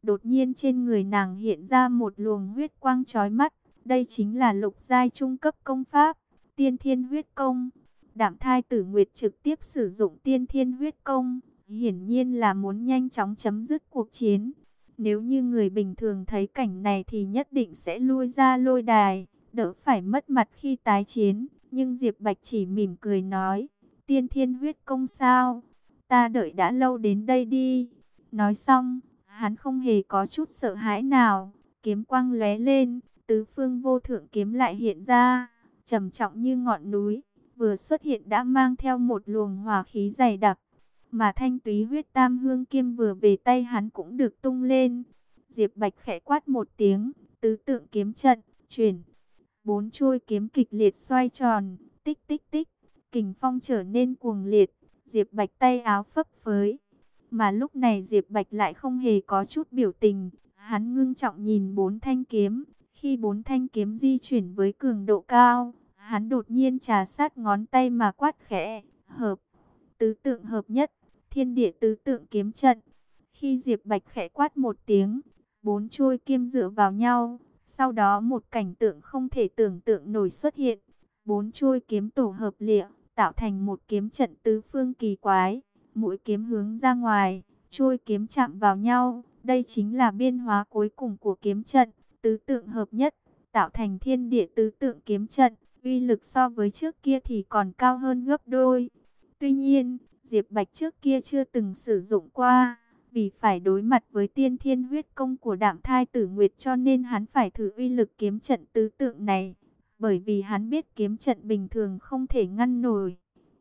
Đột nhiên trên người nàng hiện ra một luồng huyết quang chói mắt. Đây chính là lục giai trung cấp công pháp, Tiên Thiên Huyết Công. Đạm Thai Tử Nguyệt trực tiếp sử dụng Tiên Thiên Huyết Công, hiển nhiên là muốn nhanh chóng chấm dứt cuộc chiến. Nếu như người bình thường thấy cảnh này thì nhất định sẽ lui ra lôi đài, đỡ phải mất mặt khi tái chiến. Nhưng Diệp Bạch chỉ mỉm cười nói, Tiên Thiên Huyết Công sao? Ta đợi đã lâu đến đây đi. Nói xong, hắn không hề có chút sợ hãi nào, kiếm quang lóe lên, tứ phương vô thượng kiếm lại hiện ra, trầm trọng như ngọn núi, vừa xuất hiện đã mang theo một luồng hỏa khí dày đặc. Mà thanh túy huyết tam hương kiếm vừa về tay hắn cũng được tung lên. Diệp Bạch khẽ quát một tiếng, tứ tượng kiếm trận, chuyển. Bốn chuôi kiếm kịch liệt xoay tròn, tích tích tích, kình phong trở nên cuồng liệt. Diệp Bạch tay áo phấp phới. Mà lúc này Diệp Bạch lại không hề có chút biểu tình. Hắn ngưng trọng nhìn bốn thanh kiếm. Khi bốn thanh kiếm di chuyển với cường độ cao, hắn đột nhiên trà sát ngón tay mà quát khẽ, hợp. Tứ tượng hợp nhất, thiên địa tứ tượng kiếm trận. Khi Diệp Bạch khẽ quát một tiếng, bốn chuôi kiếm dựa vào nhau. Sau đó một cảnh tượng không thể tưởng tượng nổi xuất hiện. Bốn chuôi kiếm tổ hợp lịa, tạo thành một kiếm trận tứ phương kỳ quái. Mũi kiếm hướng ra ngoài, chuôi kiếm chạm vào nhau. Đây chính là biên hóa cuối cùng của kiếm trận, tứ tượng hợp nhất, tạo thành thiên địa tứ tượng kiếm trận. Uy lực so với trước kia thì còn cao hơn gấp đôi. Tuy nhiên, Diệp Bạch trước kia chưa từng sử dụng qua. Vì phải đối mặt với Tiên Thiên Huyết Công của Đạm Thai Tử Nguyệt cho nên hắn phải thử uy lực kiếm trận tứ tượng này. Bởi vì hắn biết kiếm trận bình thường không thể ngăn nổi.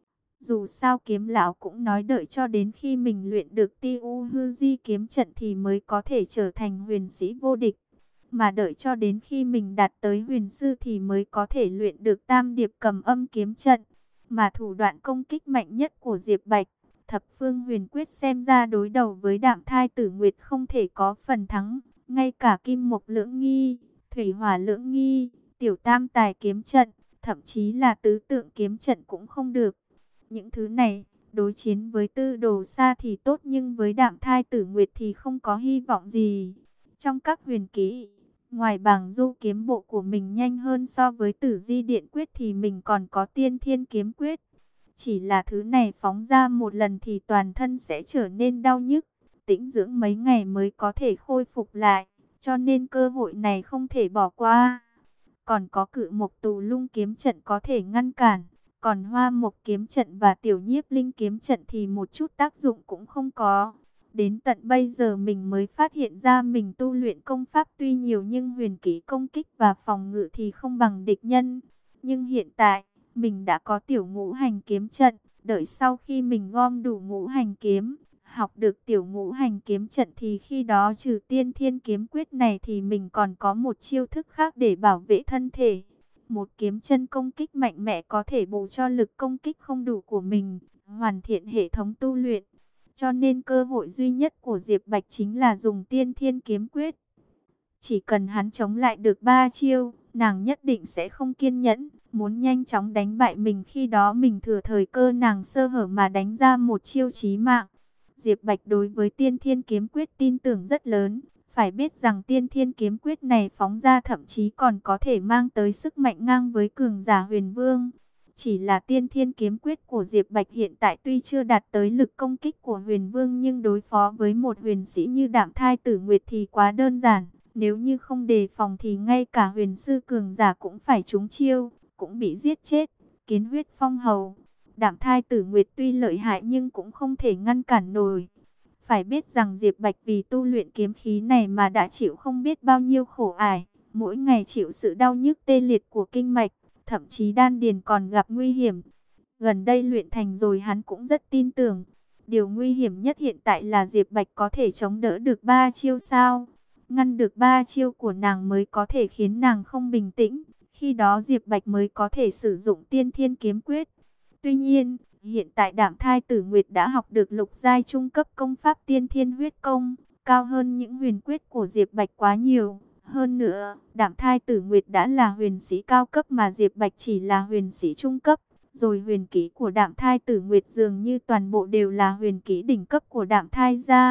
Dù sao kiếm lão cũng nói đợi cho đến khi mình luyện được Ti U Hư Di kiếm trận thì mới có thể trở thành huyền sĩ vô địch. Mà đợi cho đến khi mình đạt tới huyền sư thì mới có thể luyện được Tam Điệp Cầm Âm kiếm trận. Mà thủ đoạn công kích mạnh nhất của Diệp Bạch, Thập Phương Huyền Quyết, xem ra đối đầu với Đạm Thai Tử Nguyệt không thể có phần thắng. Ngay cả Kim Mộc Lưỡng Nghi, Thủy Hỏa Lưỡng Nghi, Tiểu Tam Tài kiếm trận, thậm chí là tứ tượng kiếm trận cũng không được. Những thứ này, đối chiến với Tư Đồ Sa thì tốt nhưng với Đạm Thai Tử Nguyệt thì không có hy vọng gì. Trong các huyền kỹ, ngoài bảng du kiếm bộ của mình nhanh hơn so với Tử Di Điện Quyết thì mình còn có Tiên Thiên Kiếm Quyết. Chỉ là thứ này phóng ra một lần thì toàn thân sẽ trở nên đau nhức, tĩnh dưỡng mấy ngày mới có thể khôi phục lại, cho nên cơ hội này không thể bỏ qua. Còn có Cự Mộc Tù Lung kiếm trận có thể ngăn cản, còn Hoa Mộc kiếm trận và Tiểu Nhiếp Linh kiếm trận thì một chút tác dụng cũng không có. Đến tận bây giờ mình mới phát hiện ra mình tu luyện công pháp tuy nhiều nhưng huyền kỹ công kích và phòng ngự thì không bằng địch nhân. Nhưng hiện tại, mình đã có Tiểu Ngũ Hành kiếm trận, đợi sau khi mình gom đủ ngũ hành kiếm, học được Tiểu Ngũ Hành kiếm trận thì khi đó trừ Tiên Thiên kiếm quyết này thì mình còn có một chiêu thức khác để bảo vệ thân thể. Một kiếm chân công kích mạnh mẽ có thể bù cho lực công kích không đủ của mình, hoàn thiện hệ thống tu luyện. Cho nên cơ hội duy nhất của Diệp Bạch chính là dùng Tiên Thiên kiếm quyết. Chỉ cần hắn chống lại được 3 chiêu, nàng nhất định sẽ không kiên nhẫn, muốn nhanh chóng đánh bại mình, khi đó mình thừa thời cơ nàng sơ hở mà đánh ra một chiêu chí mạng. Diệp Bạch đối với Tiên Thiên kiếm quyết tin tưởng rất lớn, phải biết rằng Tiên Thiên kiếm quyết này phóng ra thậm chí còn có thể mang tới sức mạnh ngang với cường giả Huyền Vương. Chỉ là Tiên Thiên kiếm quyết của Diệp Bạch hiện tại tuy chưa đạt tới lực công kích của Huyền Vương nhưng đối phó với một huyền sĩ như Đạm Thai Tử Nguyệt thì quá đơn giản. Nếu như không đề phòng thì ngay cả huyền sư cường giả cũng phải trúng chiêu, cũng bị giết chết. Kiến huyết phong hầu, Đạm Thai Tử Nguyệt tuy lợi hại nhưng cũng không thể ngăn cản nổi. Phải biết rằng Diệp Bạch vì tu luyện kiếm khí này mà đã chịu không biết bao nhiêu khổ ải, mỗi ngày chịu sự đau nhức tê liệt của kinh mạch, thậm chí đan điền còn gặp nguy hiểm. Gần đây luyện thành rồi hắn cũng rất tin tưởng. Điều nguy hiểm nhất hiện tại là Diệp Bạch có thể chống đỡ được 3 chiêu sao? Ngăn được 3 chiêu của nàng mới có thể khiến nàng không bình tĩnh. Khi đó Diệp Bạch mới có thể sử dụng Tiên Thiên kiếm quyết. Tuy nhiên, hiện tại Đạm Thai Tử Nguyệt đã học được lục giai trung cấp công pháp Tiên Thiên huyết công, cao hơn những huyền quyết của Diệp Bạch quá nhiều. Hơn nữa, Đạm Thai Tử Nguyệt đã là huyền sĩ cao cấp mà Diệp Bạch chỉ là huyền sĩ trung cấp. Rồi huyền kỹ của Đạm Thai Tử Nguyệt dường như toàn bộ đều là huyền kỹ đỉnh cấp của Đạm Thai gia.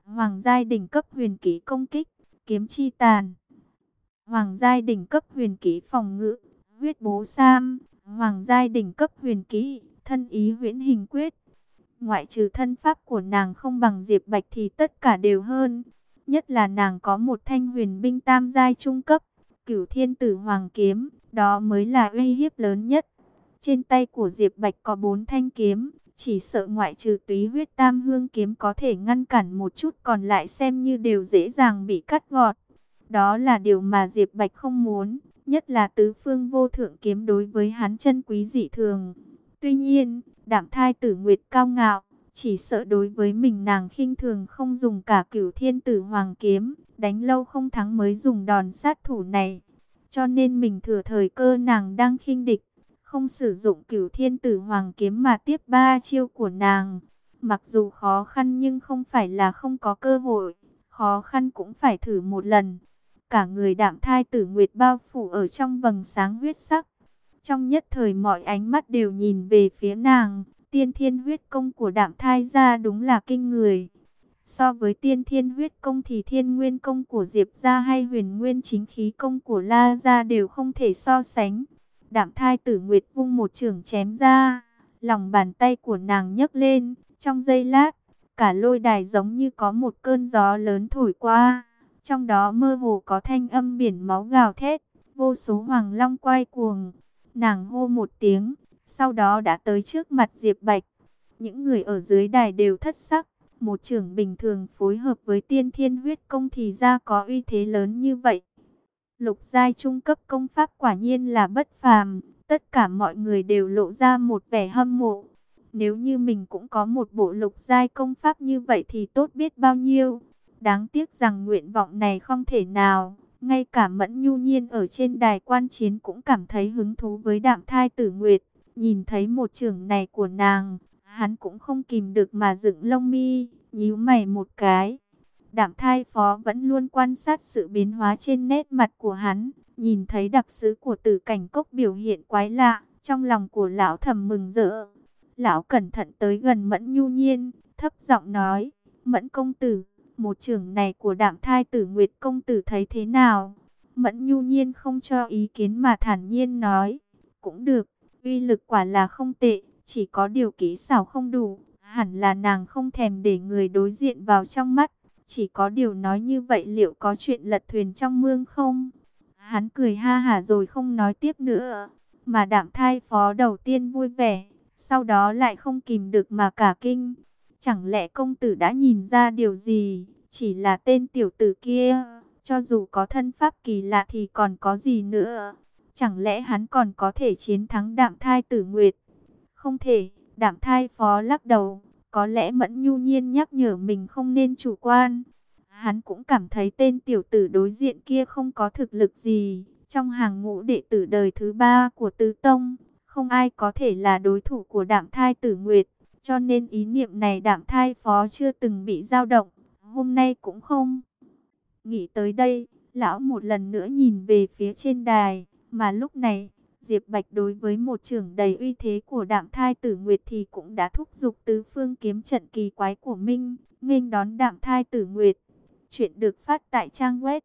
Hoàng giai đỉnh cấp huyền kỹ công kích, kiếm chi tàn. Hoàng giai đỉnh cấp huyền kỹ phòng ngự, huyết bố sam. Hoàng giai đỉnh cấp huyền kỹ, thân ý huyễn hình quyết. Ngoại trừ thân pháp của nàng không bằng Diệp Bạch thì tất cả đều hơn. Nhất là nàng có một thanh huyền binh tam giai trung cấp, Cửu Thiên Tử Hoàng kiếm, đó mới là uy hiếp lớn nhất. Trên tay của Diệp Bạch có 4 thanh kiếm, chỉ sợ ngoại trừ Túy Huyết Tam Hương kiếm có thể ngăn cản một chút, còn lại xem như đều dễ dàng bị cắt gọt. Đó là điều mà Diệp Bạch không muốn, nhất là tứ phương vô thượng kiếm đối với hắn chân quý dị thường. Tuy nhiên, Đạm Thai Tử Nguyệt cao ngạo, chỉ sợ đối với mình nàng khinh thường không dùng cả Cửu Thiên Tử Hoàng kiếm, đánh lâu không thắng mới dùng đòn sát thủ này. Cho nên mình thừa thời cơ nàng đang khinh địch, không sử dụng Cửu Thiên Tử Hoàng kiếm mà tiếp 3 chiêu của nàng. Mặc dù khó khăn nhưng không phải là không có cơ hội, khó khăn cũng phải thử một lần. Cả người Đạm Thai Tử Nguyệt bao phủ ở trong vầng sáng huyết sắc. Trong nhất thời mọi ánh mắt đều nhìn về phía nàng. Tiên Thiên huyết công của Đạm Thai gia đúng là kinh người. So với Tiên Thiên huyết công thì Thiên Nguyên công của Diệp gia hay Huyền Nguyên chính khí công của La gia đều không thể so sánh. Đạm Thai Tử Nguyệt vung một chưởng chém ra, lòng bàn tay của nàng nhấc lên, trong giây lát, cả lôi đài giống như có một cơn gió lớn thổi qua, trong đó mơ hồ có thanh âm biển máu gào thét, vô số hoàng long quay cuồng. Nàng hô một tiếng, sau đó đã tới trước mặt Diệp Bạch. Những người ở dưới đài đều thất sắc, một chưởng bình thường phối hợp với Tiên Thiên huyết công thì ra có uy thế lớn như vậy. Lục giai trung cấp công pháp quả nhiên là bất phàm, tất cả mọi người đều lộ ra một vẻ hâm mộ. Nếu như mình cũng có một bộ lục giai công pháp như vậy thì tốt biết bao nhiêu. Đáng tiếc rằng nguyện vọng này không thể nào. Ngay cả Mẫn Nhu Nhiên ở trên đài quan chiến cũng cảm thấy hứng thú với Đạm Thai Tử Nguyệt. Nhìn thấy một chưởng này của nàng, hắn cũng không kìm được mà dựng lông mi, nhíu mày một cái. Đạm Thai Phó vẫn luôn quan sát sự biến hóa trên nét mặt của hắn, nhìn thấy đặc sứ của Tử Cảnh Cốc biểu hiện quái lạ, trong lòng của lão thầm mừng rỡ. Lão cẩn thận tới gần Mẫn Nhu Nhiên, thấp giọng nói: "Mẫn công tử, một chưởng này của Đạm Thai Tử Nguyệt công tử thấy thế nào?" Mẫn Nhu Nhiên không cho ý kiến mà thản nhiên nói: "Cũng được, uy lực quả là không tệ, chỉ có điều kỹ xảo không đủ, hẳn là nàng không thèm để người đối diện vào trong mắt. Chỉ có điều nói như vậy liệu có chuyện lật thuyền trong mương không?" Hắn cười ha hả rồi không nói tiếp nữa. Mà Đạm Thai Phó đầu tiên vui vẻ, sau đó lại không kìm được mà cả kinh. Chẳng lẽ công tử đã nhìn ra điều gì? Chỉ là tên tiểu tử kia, cho dù có thân pháp kỳ lạ thì còn có gì nữa? Chẳng lẽ hắn còn có thể chiến thắng Đạm Thai Tử Nguyệt? Không thể. Đạm Thai Phó lắc đầu. Có lẽ Mẫn Nhu Nhiên nhắc nhở mình không nên chủ quan. Hắn cũng cảm thấy tên tiểu tử đối diện kia không có thực lực gì. Trong hàng ngũ đệ tử đời thứ 3 của Tứ Tông, không ai có thể là đối thủ của Đạm Thai Tử Nguyệt. Cho nên ý niệm này Đạm Thai Phó chưa từng bị dao động, hôm nay cũng không. Nghĩ tới đây, lão một lần nữa nhìn về phía trên đài, mà lúc này, Diệp Bạch đối với một chưởng đầy uy thế của Đạm Thai Tử Nguyệt thì cũng đã thúc giục tứ phương kiếm trận kỳ quái của Minh, nghênh đón Đạm Thai Tử Nguyệt. Chuyện được phát tại trang web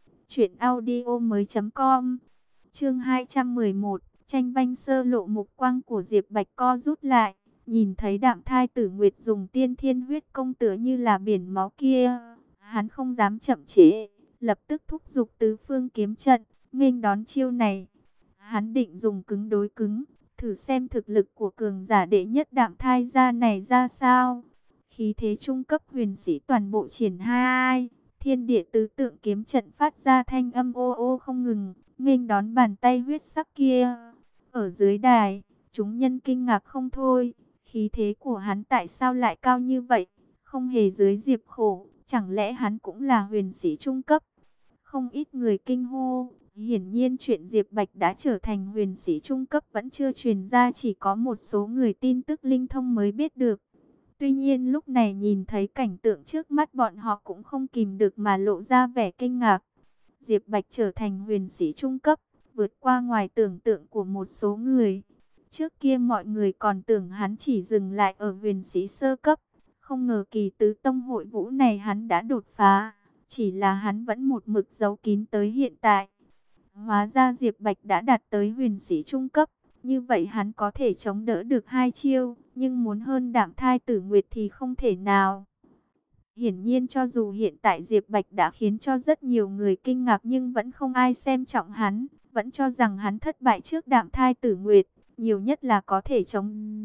truyệnaudiomoi.com. Chương 211, tranh banh sơ lộ, mục quang của Diệp Bạch co rút lại, nhìn thấy Đạm Thai Tử Nguyệt dùng Tiên Thiên huyết công tựa như là biển máu kia, hắn không dám chậm trễ, lập tức thúc giục tứ phương kiếm trận, nghênh đón chiêu này. Hắn định dùng cứng đối cứng, thử xem thực lực của cường giả đệ nhất Đạm Thai gia này ra sao. Khí thế trung cấp huyền sĩ toàn bộ triển khai, thiên địa tứ tượng kiếm trận phát ra thanh âm ô ô không ngừng, nghênh đón bàn tay huyết sắc kia. Ở dưới đài, chúng nhân kinh ngạc không thôi, khí thế của hắn tại sao lại cao như vậy, không hề dưới Diệp Khổ, chẳng lẽ hắn cũng là huyền sĩ trung cấp? Không ít người kinh hô. Hiển nhiên chuyện Diệp Bạch đã trở thành huyền sĩ trung cấp vẫn chưa truyền ra, chỉ có một số người tin tức linh thông mới biết được. Tuy nhiên lúc này nhìn thấy cảnh tượng trước mắt, bọn họ cũng không kìm được mà lộ ra vẻ kinh ngạc. Diệp Bạch trở thành huyền sĩ trung cấp, vượt qua ngoài tưởng tượng của một số người. Trước kia mọi người còn tưởng hắn chỉ dừng lại ở huyền sĩ sơ cấp, Không ngờ kỳ tứ tông hội vũ này hắn đã đột phá, chỉ là hắn vẫn một mực giấu kín tới hiện tại. Hóa ra Diệp Bạch đã đạt tới huyền sĩ trung cấp, như vậy hắn có thể chống đỡ được 2 chiêu, nhưng muốn hơn Đạm Thai Tử Nguyệt thì không thể nào. Hiển nhiên cho dù hiện tại Diệp Bạch đã khiến cho rất nhiều người kinh ngạc nhưng vẫn không ai xem trọng hắn, vẫn cho rằng hắn thất bại trước Đạm Thai Tử Nguyệt, nhiều nhất là có thể chống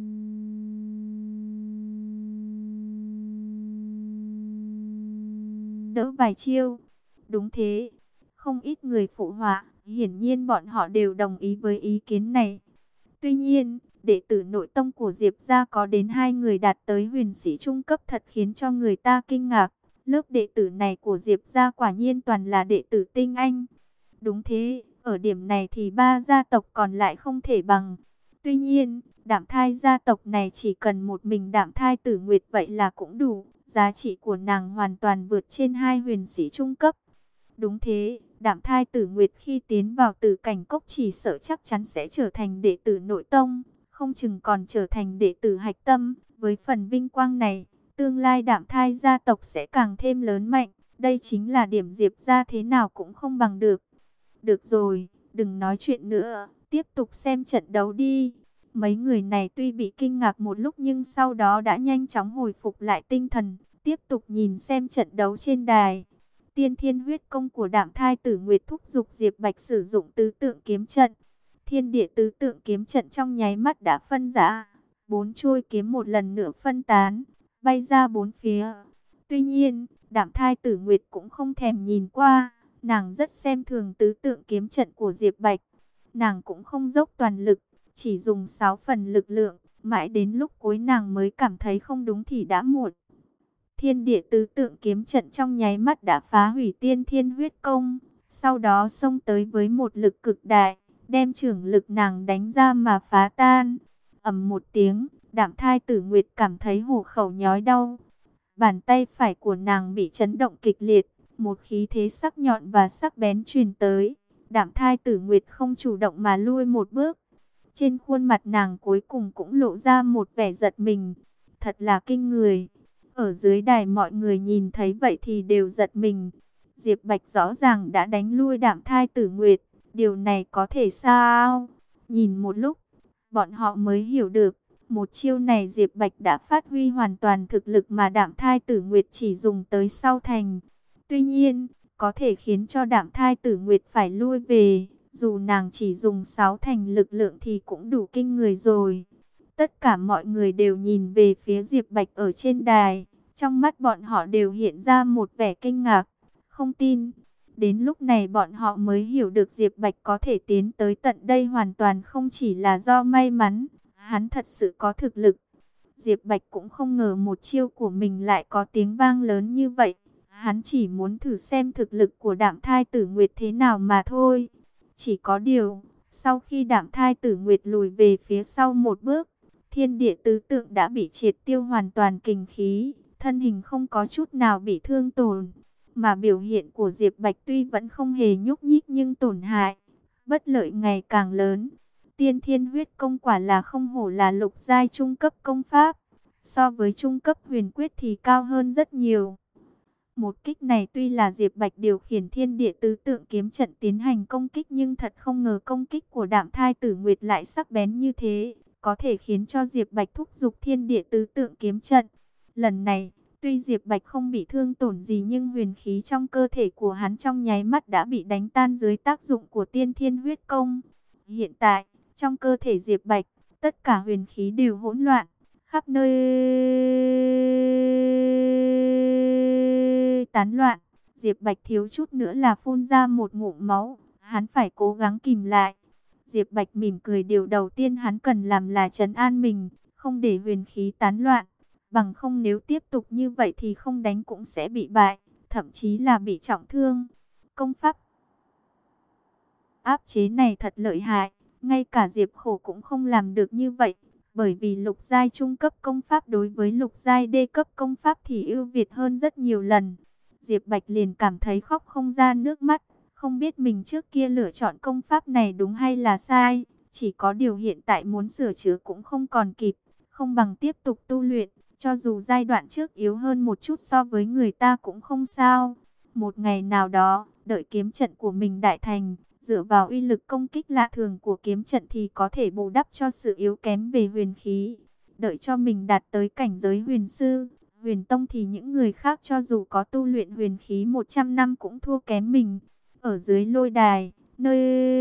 đỡ vài chiêu. Đúng thế, không ít người phụ họa, hiển nhiên bọn họ đều đồng ý với ý kiến này. Tuy nhiên, đệ tử nội tông của Diệp gia có đến 2 người đạt tới huyền sĩ trung cấp thật khiến cho người ta kinh ngạc. Lớp đệ tử này của Diệp gia quả nhiên toàn là đệ tử tinh anh. Đúng thế, ở điểm này thì 3 gia tộc còn lại không thể bằng. Tuy nhiên, Đạm Thai gia tộc này chỉ cần một mình Đạm Thai Tử Nguyệt vậy là cũng đủ. Giá trị của nàng hoàn toàn vượt trên 2 huyền sĩ trung cấp. Đúng thế, Đạm Thai Tử Nguyệt khi tiến vào Tử Cảnh Cốc chỉ sợ chắc chắn sẽ trở thành đệ tử nội tông, không chừng còn trở thành đệ tử hạch tâm. Với phần vinh quang này, tương lai Đạm Thai gia tộc sẽ càng thêm lớn mạnh. Đây chính là điểm Diệp gia thế nào cũng không bằng được. Được rồi, đừng nói chuyện nữa, tiếp tục xem trận đấu đi. Mấy người này tuy bị kinh ngạc một lúc nhưng sau đó đã nhanh chóng hồi phục lại tinh thần, tiếp tục nhìn xem trận đấu trên đài. Tiên Thiên Huyết Công của Đạm Thai Tử Nguyệt thúc giục Diệp Bạch sử dụng tứ tượng kiếm trận. Thiên địa tứ tượng kiếm trận trong nháy mắt đã phân rã, 4 chuôi kiếm một lần nữa phân tán, bay ra 4 phía. Tuy nhiên, Đạm Thai Tử Nguyệt cũng không thèm nhìn qua, nàng rất xem thường tứ tượng kiếm trận của Diệp Bạch. Nàng cũng không dốc toàn lực, chỉ dùng 6 phần lực lượng, mãi đến lúc cuối nàng mới cảm thấy không đúng thì đã muộn. Thiên địa tứ tượng kiếm trận trong nháy mắt đã phá hủy Tiên Thiên Huyết Công, sau đó xông tới với một lực cực đại, đem chưởng lực nàng đánh ra mà phá tan. Ầm một tiếng, Đạm Thai Tử Nguyệt cảm thấy hổ khẩu nhói đau. Bàn tay phải của nàng bị chấn động kịch liệt, một khí thế sắc nhọn và sắc bén truyền tới. Đạm Thai Tử Nguyệt không chủ động mà lui một bước. Trên khuôn mặt nàng cuối cùng cũng lộ ra một vẻ giật mình. Thật là kinh người. Ở dưới đài mọi người nhìn thấy vậy thì đều giật mình. Diệp Bạch rõ ràng đã đánh lui Đạm Thai Tử Nguyệt. Điều này có thể sao? Nhìn một lúc, bọn họ mới hiểu được. Một chiêu này Diệp Bạch đã phát huy hoàn toàn thực lực mà Đạm Thai Tử Nguyệt chỉ dùng tới sau thành. Tuy nhiên, có thể khiến cho Đạm Thai Tử Nguyệt phải lui về. Dù nàng chỉ dùng 6 thành lực lượng thì cũng đủ kinh người rồi. Tất cả mọi người đều nhìn về phía Diệp Bạch ở trên đài. Trong mắt bọn họ đều hiện ra một vẻ kinh ngạc, không tin. Đến lúc này bọn họ mới hiểu được Diệp Bạch có thể tiến tới tận đây hoàn toàn không chỉ là do may mắn. Hắn thật sự có thực lực. Diệp Bạch cũng không ngờ một chiêu của mình lại có tiếng vang lớn như vậy. Hắn chỉ muốn thử xem thực lực của Đạm Thai Tử Nguyệt thế nào mà thôi. Chỉ có điều, sau khi Đạm Thai Tử Nguyệt lùi về phía sau một bước, thiên địa tứ tượng đã bị triệt tiêu hoàn toàn kình khí, thân hình không có chút nào bị thương tổn. Mà biểu hiện của Diệp Bạch tuy vẫn không hề nhúc nhích nhưng tổn hại, bất lợi ngày càng lớn. Tiên Thiên Huyết Công quả là không hổ là lục giai trung cấp công pháp, so với trung cấp huyền quyết thì cao hơn rất nhiều. Một kích này tuy là Diệp Bạch điều khiển thiên địa tứ tượng kiếm trận tiến hành công kích nhưng thật không ngờ công kích của Đạm Thai Tử Nguyệt lại sắc bén như thế, có thể khiến cho Diệp Bạch thúc giục thiên địa tứ tượng kiếm trận. Lần này, tuy Diệp Bạch không bị thương tổn gì nhưng huyền khí trong cơ thể của hắn trong nháy mắt đã bị đánh tan dưới tác dụng của Tiên Thiên Huyết Công. Hiện tại, trong cơ thể Diệp Bạch, tất cả huyền khí đều hỗn loạn, khắp nơi tán loạn. Diệp Bạch thiếu chút nữa là phun ra một ngụm máu, hắn phải cố gắng kìm lại. Diệp Bạch mỉm cười, điều đầu tiên hắn cần làm là trấn an mình, không để huyền khí tán loạn. Bằng không nếu tiếp tục như vậy thì không đánh cũng sẽ bị bại, thậm chí là bị trọng thương. Công pháp áp chế này thật lợi hại, ngay cả Diệp Khổ cũng không làm được như vậy. Bởi vì lục giai trung cấp công pháp đối với lục giai đê cấp công pháp thì ưu việt hơn rất nhiều lần. Diệp Bạch liền cảm thấy khóc không ra nước mắt, không biết mình trước kia lựa chọn công pháp này đúng hay là sai. Chỉ có điều hiện tại muốn sửa chữa cũng không còn kịp, không bằng tiếp tục tu luyện. Cho dù giai đoạn trước yếu hơn một chút so với người ta cũng không sao. Một ngày nào đó, đợi kiếm trận của mình đại thành, dựa vào uy lực công kích lạ thường của kiếm trận thì có thể bù đắp cho sự yếu kém về huyền khí. Đợi cho mình đạt tới cảnh giới huyền sư, huyền tông thì những người khác cho dù có tu luyện huyền khí 100 năm cũng thua kém mình. Ở dưới lôi đài, nơi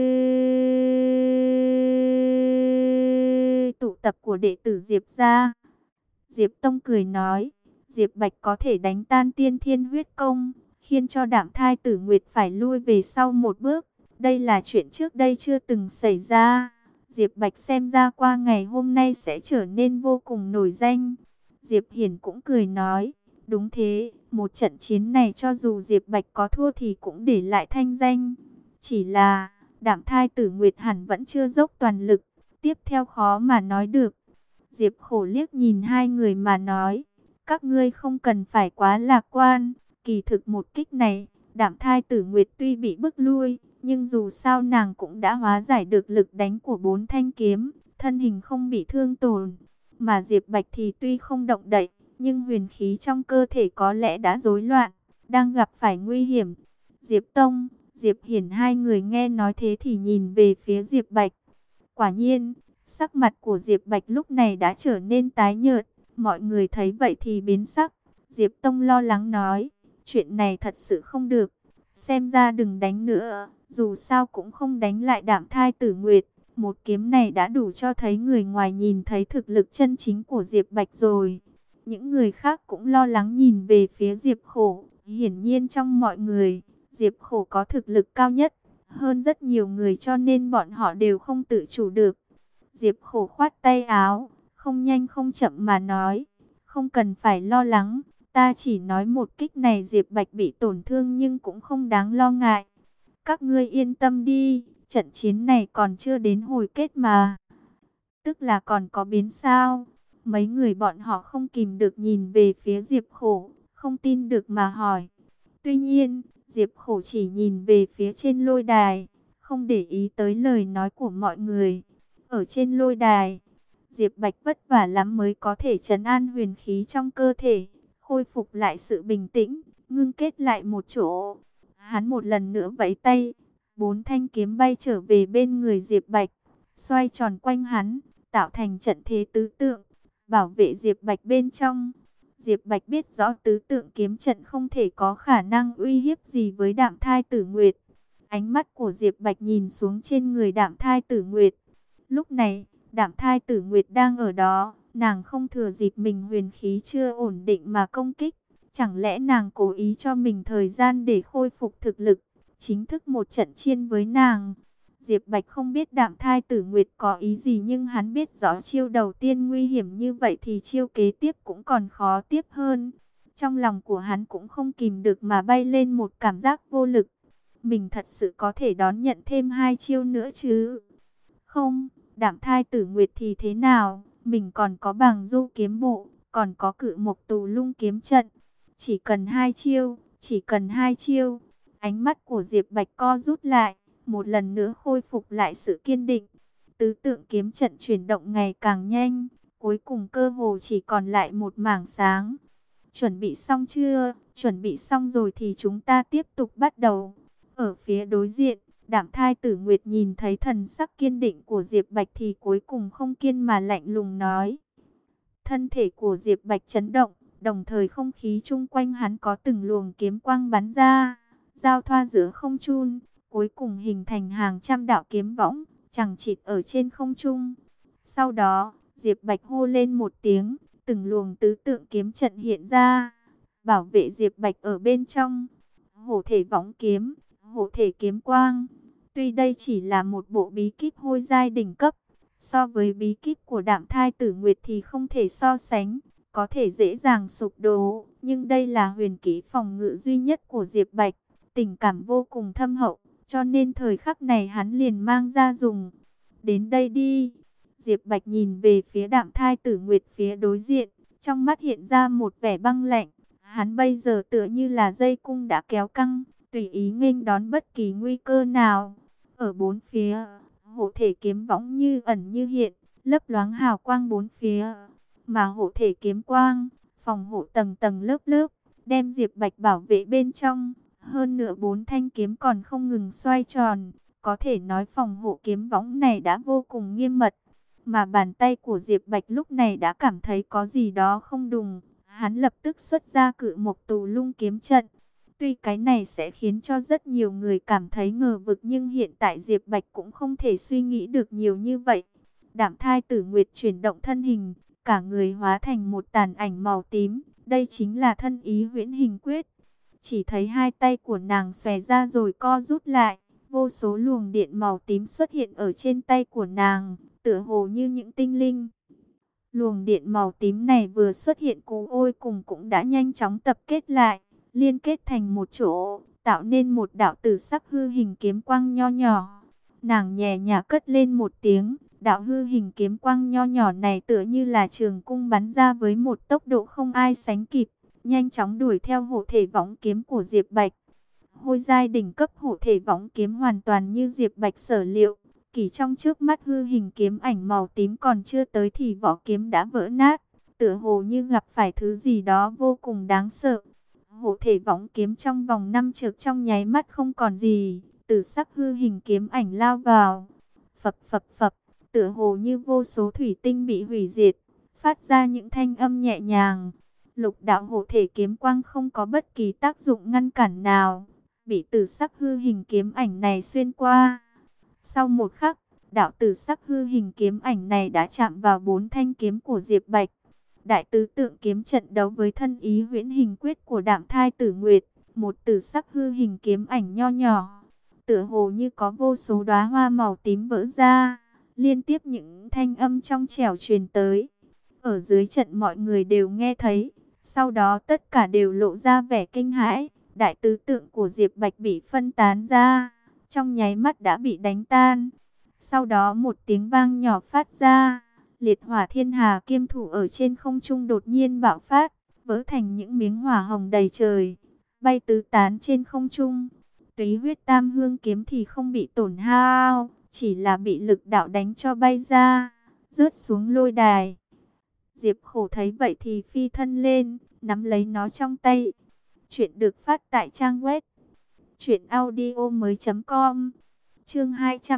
tụ tập của đệ tử Diệp gia, Diệp Tông cười nói, Diệp Bạch có thể đánh tan tiên thiên huyết công, khiến cho Đạm Thai Tử Nguyệt phải lui về sau một bước. Đây là chuyện trước đây chưa từng xảy ra. Diệp Bạch xem ra qua ngày hôm nay sẽ trở nên vô cùng nổi danh. Diệp Hiển cũng cười nói, đúng thế, một trận chiến này cho dù Diệp Bạch có thua thì cũng để lại thanh danh. Chỉ là, Đạm Thai Tử Nguyệt hẳn vẫn chưa dốc toàn lực, tiếp theo khó mà nói được. Diệp Khổ liếc nhìn hai người mà nói, các ngươi không cần phải quá lạc quan, kỳ thực một kích này, Đạm Thai Tử Nguyệt tuy bị bức lui, nhưng dù sao nàng cũng đã hóa giải được lực đánh của 4 thanh kiếm, thân hình không bị thương tổn. Mà Diệp Bạch thì tuy không động đậy, nhưng huyền khí trong cơ thể có lẽ đã rối loạn, đang gặp phải nguy hiểm. Diệp Tông, Diệp Hiển hai người nghe nói thế thì nhìn về phía Diệp Bạch. Quả nhiên, sắc mặt của Diệp Bạch lúc này đã trở nên tái nhợt, mọi người thấy vậy thì biến sắc. Diệp Tông lo lắng nói, chuyện này thật sự không được, xem ra đừng đánh nữa, dù sao cũng không đánh lại Đạm Thai Tử Nguyệt. Một kiếm này đã đủ cho thấy người ngoài nhìn thấy thực lực chân chính của Diệp Bạch rồi. Những người khác cũng lo lắng nhìn về phía Diệp Khổ, hiển nhiên trong mọi người, Diệp Khổ có thực lực cao nhất, hơn rất nhiều người cho nên bọn họ đều không tự chủ được. Diệp Khổ khoát tay áo, không nhanh không chậm mà nói, không cần phải lo lắng, ta chỉ nói một kích này Diệp Bạch bị tổn thương nhưng cũng không đáng lo ngại. Các ngươi yên tâm đi, trận chiến này còn chưa đến hồi kết mà. Tức là còn có biến sao? Mấy người bọn họ không kìm được nhìn về phía Diệp Khổ, không tin được mà hỏi. Tuy nhiên, Diệp Khổ chỉ nhìn về phía trên lôi đài, không để ý tới lời nói của mọi người. Ở trên lôi đài, Diệp Bạch vất vả lắm mới có thể trấn an huyền khí trong cơ thể, khôi phục lại sự bình tĩnh, ngưng kết lại một chỗ. Hắn một lần nữa vẫy tay, 4 thanh kiếm bay trở về bên người Diệp Bạch, xoay tròn quanh hắn, tạo thành trận thế tứ tượng, bảo vệ Diệp Bạch bên trong. Diệp Bạch biết rõ tứ tượng kiếm trận không thể có khả năng uy hiếp gì với Đạm Thai Tử Nguyệt. Ánh mắt của Diệp Bạch nhìn xuống trên người Đạm Thai Tử Nguyệt. Lúc này, Đạm Thai Tử Nguyệt đang ở đó, nàng không thừa dịp mình huyền khí chưa ổn định mà công kích. Chẳng lẽ nàng cố ý cho mình thời gian để khôi phục thực lực, chính thức một trận chiến với nàng? Diệp Bạch không biết Đạm Thai Tử Nguyệt có ý gì nhưng hắn biết rõ chiêu đầu tiên nguy hiểm như vậy thì chiêu kế tiếp cũng còn khó tiếp hơn. Trong lòng của hắn cũng không kìm được mà bay lên một cảm giác vô lực. Mình thật sự có thể đón nhận thêm 2 chiêu nữa chứ? Không, Đạm Thai Tử Nguyệt thì thế nào? Mình còn có Bàng Du kiếm bộ, còn có Cự Mộc Tù Lung kiếm trận. Chỉ cần 2 chiêu, chỉ cần 2 chiêu. Ánh mắt của Diệp Bạch co rút lại, một lần nữa khôi phục lại sự kiên định. Tứ tượng kiếm trận chuyển động ngày càng nhanh, cuối cùng cơ hồ chỉ còn lại một mảng sáng. Chuẩn bị xong chưa? Chuẩn bị xong rồi thì chúng ta tiếp tục bắt đầu. Ở phía đối diện, Đạm Thai Tử Nguyệt nhìn thấy thần sắc kiên định của Diệp Bạch thì cuối cùng không kiên mà lạnh lùng nói. Thân thể của Diệp Bạch chấn động, đồng thời không khí chung quanh hắn có từng luồng kiếm quang bắn ra, giao thoa giữa không trung, cuối cùng hình thành hàng trăm đạo kiếm võng, chằng chịt ở trên không trung. Sau đó, Diệp Bạch hô lên một tiếng, từng luồng tứ tượng kiếm trận hiện ra, bảo vệ Diệp Bạch ở bên trong. Hổ thể võng kiếm, hổ thể kiếm quang. Tuy đây chỉ là một bộ bí kíp hôi giai đỉnh cấp, so với bí kíp của Đạm Thai Tử Nguyệt thì không thể so sánh, có thể dễ dàng sụp đổ, nhưng đây là huyền kỹ phòng ngự duy nhất của Diệp Bạch, tình cảm vô cùng thâm hậu, cho nên thời khắc này hắn liền mang ra dùng. Đến đây đi. Diệp Bạch nhìn về phía Đạm Thai Tử Nguyệt phía đối diện, trong mắt hiện ra một vẻ băng lạnh. Hắn bây giờ tựa như là dây cung đã kéo căng, tùy ý nghênh đón bất kỳ nguy cơ nào. Ở bốn phía, hộ thể kiếm võng như ẩn như hiện, lấp loáng hào quang bốn phía. mà hộ thể kiếm quang, phòng hộ tầng tầng lớp lớp, đem Diệp Bạch bảo vệ bên trong. Hơn nữa 4 thanh kiếm còn không ngừng xoay tròn, có thể nói phòng hộ kiếm võng này đã vô cùng nghiêm mật. Mà bàn tay của Diệp Bạch lúc này đã cảm thấy có gì đó không đúng, hắn lập tức xuất ra Cự Mộc Tù Lung kiếm trận. Tuy cái này sẽ khiến cho rất nhiều người cảm thấy ngờ vực, nhưng hiện tại Diệp Bạch cũng không thể suy nghĩ được nhiều như vậy. Đạm Thai Tử Nguyệt chuyển động thân hình, cả người hóa thành một tàn ảnh màu tím, đây chính là thân ý huyễn hình quyết. Chỉ thấy hai tay của nàng xòe ra rồi co rút lại, vô số luồng điện màu tím xuất hiện ở trên tay của nàng, tựa hồ như những tinh linh. Luồng điện màu tím này vừa xuất hiện cú ôi cùng cũng đã nhanh chóng tập kết lại, liên kết thành một chỗ, tạo nên một đạo tử sắc hư hình kiếm quang nho nhỏ. Nàng nhẹ nhàng cất lên một tiếng, đạo hư hình kiếm quang nho nhỏ này tựa như là trường cung bắn ra với một tốc độ không ai sánh kịp, nhanh chóng đuổi theo hộ thể võng kiếm của Diệp Bạch. Hôi giai đỉnh cấp hộ thể võng kiếm hoàn toàn như Diệp Bạch sở liệu, kỳ trong trước mắt hư hình kiếm ảnh màu tím còn chưa tới thì vỏ kiếm đã vỡ nát, tựa hồ như gặp phải thứ gì đó vô cùng đáng sợ. Hộ thể võng kiếm trong vòng 5 trượng trong nháy mắt không còn gì, tử sắc hư hình kiếm ảnh lao vào. Phập phập phập, tựa hồ như vô số thủy tinh bị hủy diệt, phát ra những thanh âm nhẹ nhàng. Lục đạo hộ thể kiếm quang không có bất kỳ tác dụng ngăn cản nào, bị tử sắc hư hình kiếm ảnh này xuyên qua. Sau một khắc, đạo tử sắc hư hình kiếm ảnh này đã chạm vào 4 thanh kiếm của Diệp Bạch. Đại tứ tượng kiếm trận đấu với thân ý huyễn hình quyết của Đạm Thai Tử Nguyệt, một tử sắc hư hình kiếm ảnh nho nhỏ, tựa hồ như có vô số đóa hoa màu tím vỡ ra, liên tiếp những thanh âm trong trẻo truyền tới. Ở dưới trận mọi người đều nghe thấy, sau đó tất cả đều lộ ra vẻ kinh hãi. Đại tứ tượng của Diệp Bạch bị phân tán ra, trong nháy mắt đã bị đánh tan. Sau đó một tiếng vang nhỏ phát ra, liệt hỏa thiên hà kiêm thủ ở trên không trung đột nhiên bạo phát, vỡ thành những miếng hỏa hồng đầy trời, bay tứ tán trên không trung. Túy huyết tam hương kiếm thì không bị tổn hao, chỉ là bị lực đạo đánh cho bay ra, rớt xuống lôi đài. Diệp Khổ thấy vậy thì phi thân lên, nắm lấy nó trong tay. Chuyện được phát tại trang web truyệnaudiomoi.com. Chương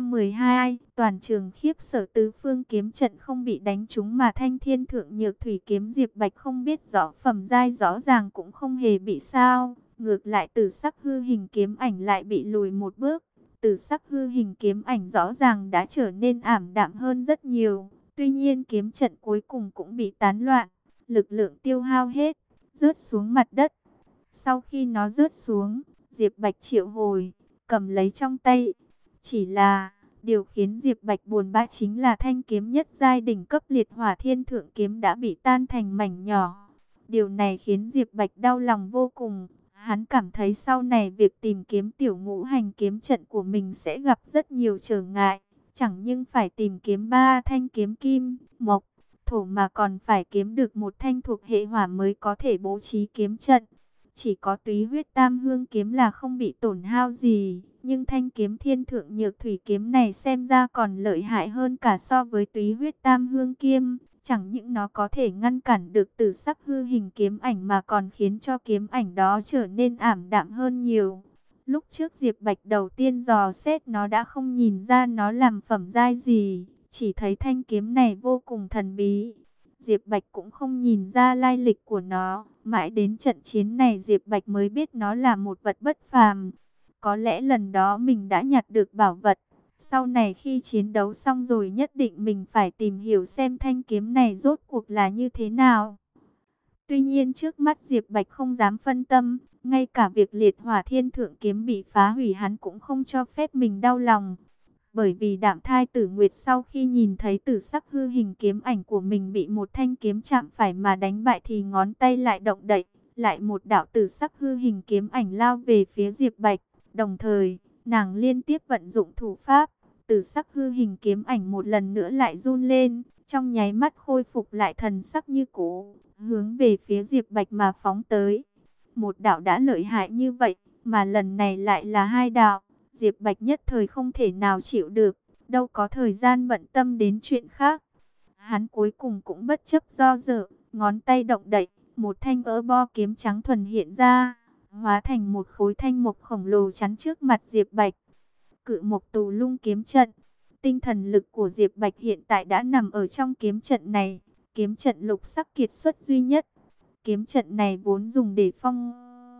212, toàn trường khiếp sợ, tứ phương kiếm trận không bị đánh trúng mà Thanh Thiên Thượng Nhược Thủy kiếm Diệp Bạch không biết rõ phẩm giai rõ ràng cũng không hề bị sao, ngược lại tử sắc hư hình kiếm ảnh lại bị lùi một bước. Tử sắc hư hình kiếm ảnh rõ ràng đã trở nên ảm đạm hơn rất nhiều, tuy nhiên kiếm trận cuối cùng cũng bị tán loạn, lực lượng tiêu hao hết, rớt xuống mặt đất. Sau khi nó rớt xuống, Diệp Bạch triệu hồi, cầm lấy trong tay. Chỉ là, điều khiến Diệp Bạch buồn bã chính là thanh kiếm nhất giai đỉnh cấp liệt hỏa thiên thượng kiếm đã bị tan thành mảnh nhỏ. Điều này khiến Diệp Bạch đau lòng vô cùng. Hắn cảm thấy sau này việc tìm kiếm tiểu ngũ hành kiếm trận của mình sẽ gặp rất nhiều trở ngại. Chẳng nhưng phải tìm kiếm 3 thanh kiếm kim, mộc, thổ mà còn phải kiếm được một thanh thuộc hệ hỏa mới có thể bố trí kiếm trận. Chỉ có túy huyết tam hương kiếm là không bị tổn hao gì, nhưng thanh kiếm thiên thượng nhược thủy kiếm này xem ra còn lợi hại hơn cả so với túy huyết tam hương kiếm. Chẳng những nó có thể ngăn cản được tử sắc hư hình kiếm ảnh mà còn khiến cho kiếm ảnh đó trở nên ảm đạm hơn nhiều. Lúc trước Diệp Bạch đầu tiên dò xét nó đã không nhìn ra nó làm phẩm giai gì, chỉ thấy thanh kiếm này vô cùng thần bí. Diệp Bạch cũng không nhìn ra lai lịch của nó, mãi đến trận chiến này Diệp Bạch mới biết nó là một vật bất phàm. Có lẽ lần đó mình đã nhặt được bảo vật, sau này khi chiến đấu xong rồi nhất định mình phải tìm hiểu xem thanh kiếm này rốt cuộc là như thế nào. Tuy nhiên trước mắt Diệp Bạch không dám phân tâm, ngay cả việc liệt hỏa thiên thượng kiếm bị phá hủy hắn cũng không cho phép mình đau lòng. Bởi vì Đạm Thai Tử Nguyệt sau khi nhìn thấy tử sắc hư hình kiếm ảnh của mình bị một thanh kiếm chạm phải mà đánh bại thì ngón tay lại động đậy, lại một đạo tử sắc hư hình kiếm ảnh lao về phía Diệp Bạch. Đồng thời, nàng liên tiếp vận dụng thủ pháp, tử sắc hư hình kiếm ảnh một lần nữa lại run lên, trong nháy mắt khôi phục lại thần sắc như cũ, hướng về phía Diệp Bạch mà phóng tới. Một đạo đã lợi hại như vậy, mà lần này lại là 2 đạo. Diệp Bạch nhất thời không thể nào chịu được, đâu có thời gian bận tâm đến chuyện khác. Hắn cuối cùng cũng bất chấp do dự, ngón tay động đậy, một thanh bo kiếm trắng thuần hiện ra, hóa thành một khối thanh mộc khổng lồ chắn trước mặt Diệp Bạch. Cự mộc tù lung kiếm trận. Tinh thần lực của Diệp Bạch hiện tại đã nằm ở trong kiếm trận này, kiếm trận lục sắc kiệt xuất duy nhất. Kiếm trận này vốn dùng để phong